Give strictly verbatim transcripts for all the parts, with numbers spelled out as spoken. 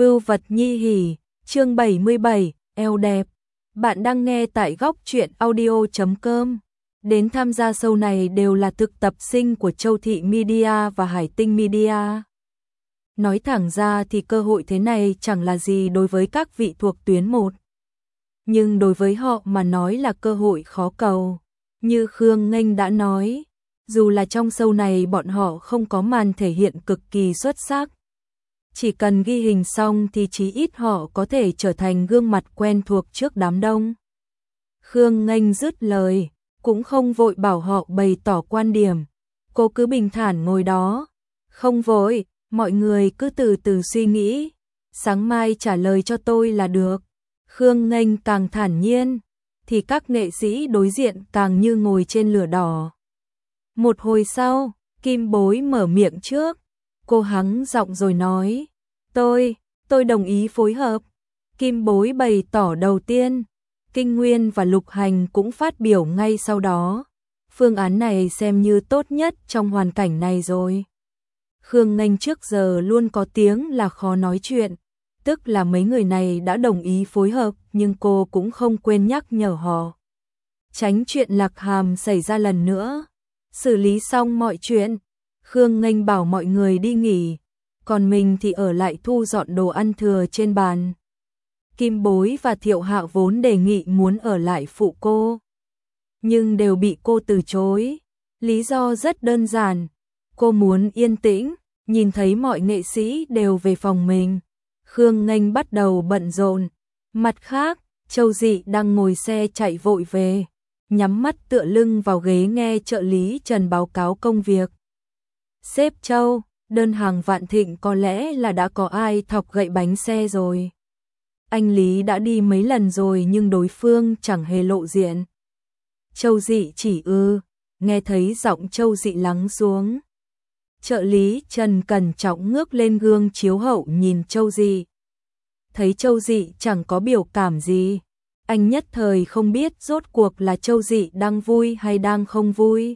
Vưu vật nhi hỉ, chương bảy mươi bảy, eo đẹp. Bạn đang nghe tại góc truyện audio chấm com. Đến tham gia show này đều là thực tập sinh của Châu Thị Media và Hải Tinh Media. Nói thẳng ra thì cơ hội thế này chẳng là gì đối với các vị thuộc tuyến một. Nhưng đối với họ mà nói là cơ hội khó cầu. Như Khương Nghênh đã nói, dù là trong show này bọn họ không có màn thể hiện cực kỳ xuất sắc. Chỉ cần ghi hình xong thì chí ít họ có thể trở thành gương mặt quen thuộc trước đám đông. Khương Nghênh dứt lời, cũng không vội bảo họ bày tỏ quan điểm. Cô cứ bình thản ngồi đó. Không vội, mọi người cứ từ từ suy nghĩ. Sáng mai trả lời cho tôi là được. Khương Nghênh càng thản nhiên, thì các nghệ sĩ đối diện càng như ngồi trên lửa đỏ. Một hồi sau, Kim Bối mở miệng trước. Cô hắng giọng rồi nói, tôi, tôi đồng ý phối hợp. Kim Bối bày tỏ đầu tiên, Kinh Nguyên và Lục Hành cũng phát biểu ngay sau đó. Phương án này xem như tốt nhất trong hoàn cảnh này rồi. Khương Nghênh trước giờ luôn có tiếng là khó nói chuyện, tức là mấy người này đã đồng ý phối hợp nhưng cô cũng không quên nhắc nhở họ. Tránh chuyện Lạc Hàm xảy ra lần nữa. Xử lý xong mọi chuyện, Khương Nghênh bảo mọi người đi nghỉ, còn mình thì ở lại thu dọn đồ ăn thừa trên bàn. Kim Bối và Thiệu Hạo vốn đề nghị muốn ở lại phụ cô, nhưng đều bị cô từ chối. Lý do rất đơn giản, cô muốn yên tĩnh, nhìn thấy mọi nghệ sĩ đều về phòng mình. Khương Nghênh bắt đầu bận rộn. Mặt khác, Châu Dị đang ngồi xe chạy vội về, nhắm mắt tựa lưng vào ghế nghe trợ lý Trần báo cáo công việc. Sếp Châu, đơn hàng Vạn Thịnh có lẽ là đã có ai thọc gậy bánh xe rồi. Anh Lý đã đi mấy lần rồi nhưng đối phương chẳng hề lộ diện. Châu Dị chỉ ư, nghe thấy giọng Châu Dị lắng xuống. Trợ lý Trần cẩn trọng ngước lên gương chiếu hậu nhìn Châu Dị. Thấy Châu Dị chẳng có biểu cảm gì, anh nhất thời không biết rốt cuộc là Châu Dị đang vui hay đang không vui.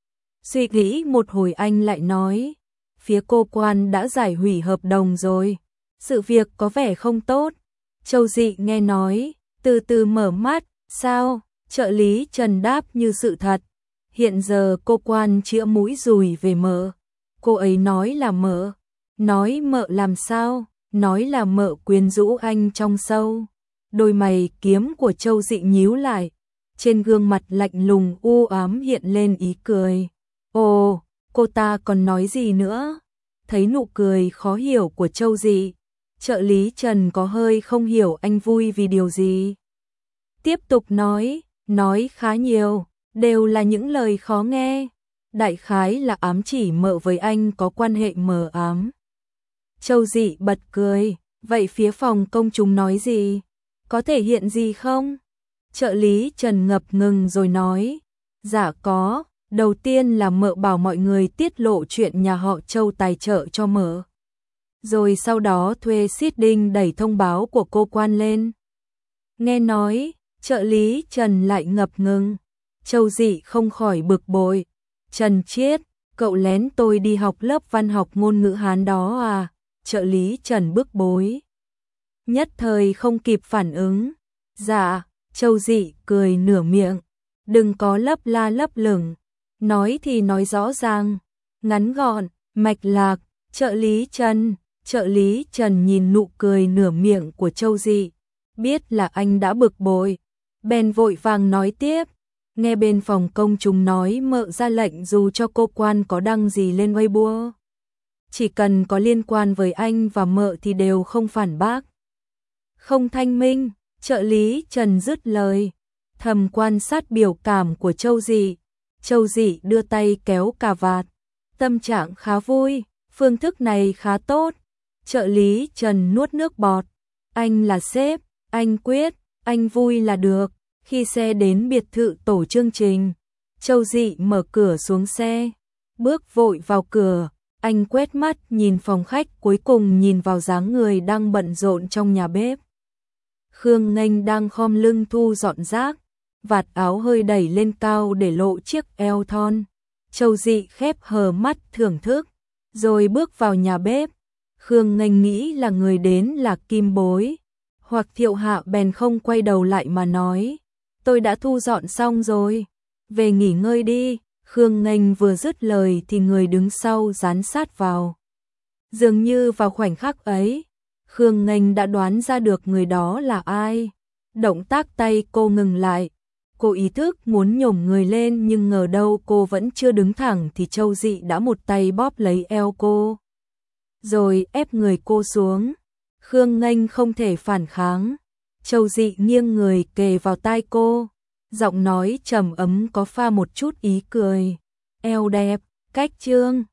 Suy nghĩ một hồi anh lại nói, phía cô quan đã giải hủy hợp đồng rồi, sự việc có vẻ không tốt. Châu Dị nghe nói, từ từ mở mắt, sao? Trợ lý Trần đáp như sự thật. Hiện giờ cô quan chĩa mũi dùi về mợ. Cô ấy nói là mợ. Nói mợ làm sao? Nói là mợ quyến rũ anh trong sâu. Đôi mày kiếm của Châu Dị nhíu lại. Trên gương mặt lạnh lùng u ám hiện lên ý cười. Ồ, cô ta còn nói gì nữa? Thấy nụ cười khó hiểu của Châu Dị, trợ lý Trần có hơi không hiểu anh vui vì điều gì. Tiếp tục nói, nói khá nhiều, đều là những lời khó nghe. Đại khái là ám chỉ mợ với anh có quan hệ mờ ám. Châu Dị bật cười, vậy phía phòng công chúng nói gì? Có thể hiện gì không? Trợ lý Trần ngập ngừng rồi nói, dạ có, đầu tiên là mợ bảo mọi người tiết lộ chuyện nhà họ Châu tài trợ cho mợ. Rồi sau đó thuê seeding đẩy thông báo của cô quan lên. Nghe nói, trợ lý Trần lại ngập ngừng. Châu Dị không khỏi bực bội. Trần Chiết, cậu lén tôi đi học lớp văn học ngôn ngữ Hán đó à? Trợ lý Trần bức bối. Nhất thời không kịp phản ứng. Dạ, Châu Dị cười nửa miệng. Đừng có lấp la lấp lửng. Nói thì nói rõ ràng, ngắn gọn, mạch lạc. Trợ lý Trần, trợ lý Trần nhìn nụ cười nửa miệng của Châu Dị, biết là anh đã bực bội, bèn vội vàng nói tiếp. Nghe bên phòng công chúng nói mợ ra lệnh dù cho cô quan có đăng gì lên Weibo, chỉ cần có liên quan với anh và mợ thì đều không phản bác. Không thanh minh, trợ lý Trần dứt lời, thầm quan sát biểu cảm của Châu Dị. Châu Dị đưa tay kéo cà vạt, tâm trạng khá vui, phương thức này khá tốt. Trợ lý Trần nuốt nước bọt, anh là sếp, anh quyết, anh vui là được. Khi xe đến biệt thự tổ chương trình, Châu Dị mở cửa xuống xe, bước vội vào cửa, anh quét mắt nhìn phòng khách, cuối cùng nhìn vào dáng người đang bận rộn trong nhà bếp. Khương Nghênh đang khom lưng thu dọn rác, vạt áo hơi đẩy lên cao để lộ chiếc eo thon. Châu Dị khép hờ mắt thưởng thức, rồi bước vào nhà bếp. Khương Nghênh nghĩ là người đến là Kim Bối, hoặc Thiệu Hạ bèn không quay đầu lại mà nói, tôi đã thu dọn xong rồi, về nghỉ ngơi đi. Khương Nghênh vừa dứt lời thì người đứng sau dán sát vào. Dường như vào khoảnh khắc ấy, Khương Nghênh đã đoán ra được người đó là ai. Động tác tay cô ngừng lại. Cô ý thức muốn nhổm người lên nhưng ngờ đâu cô vẫn chưa đứng thẳng thì Châu Dị đã một tay bóp lấy eo cô, rồi ép người cô xuống. Khương Nghênh không thể phản kháng. Châu Dị nghiêng người kề vào tai cô, giọng nói trầm ấm có pha một chút ý cười. Eo đẹp, cách trương.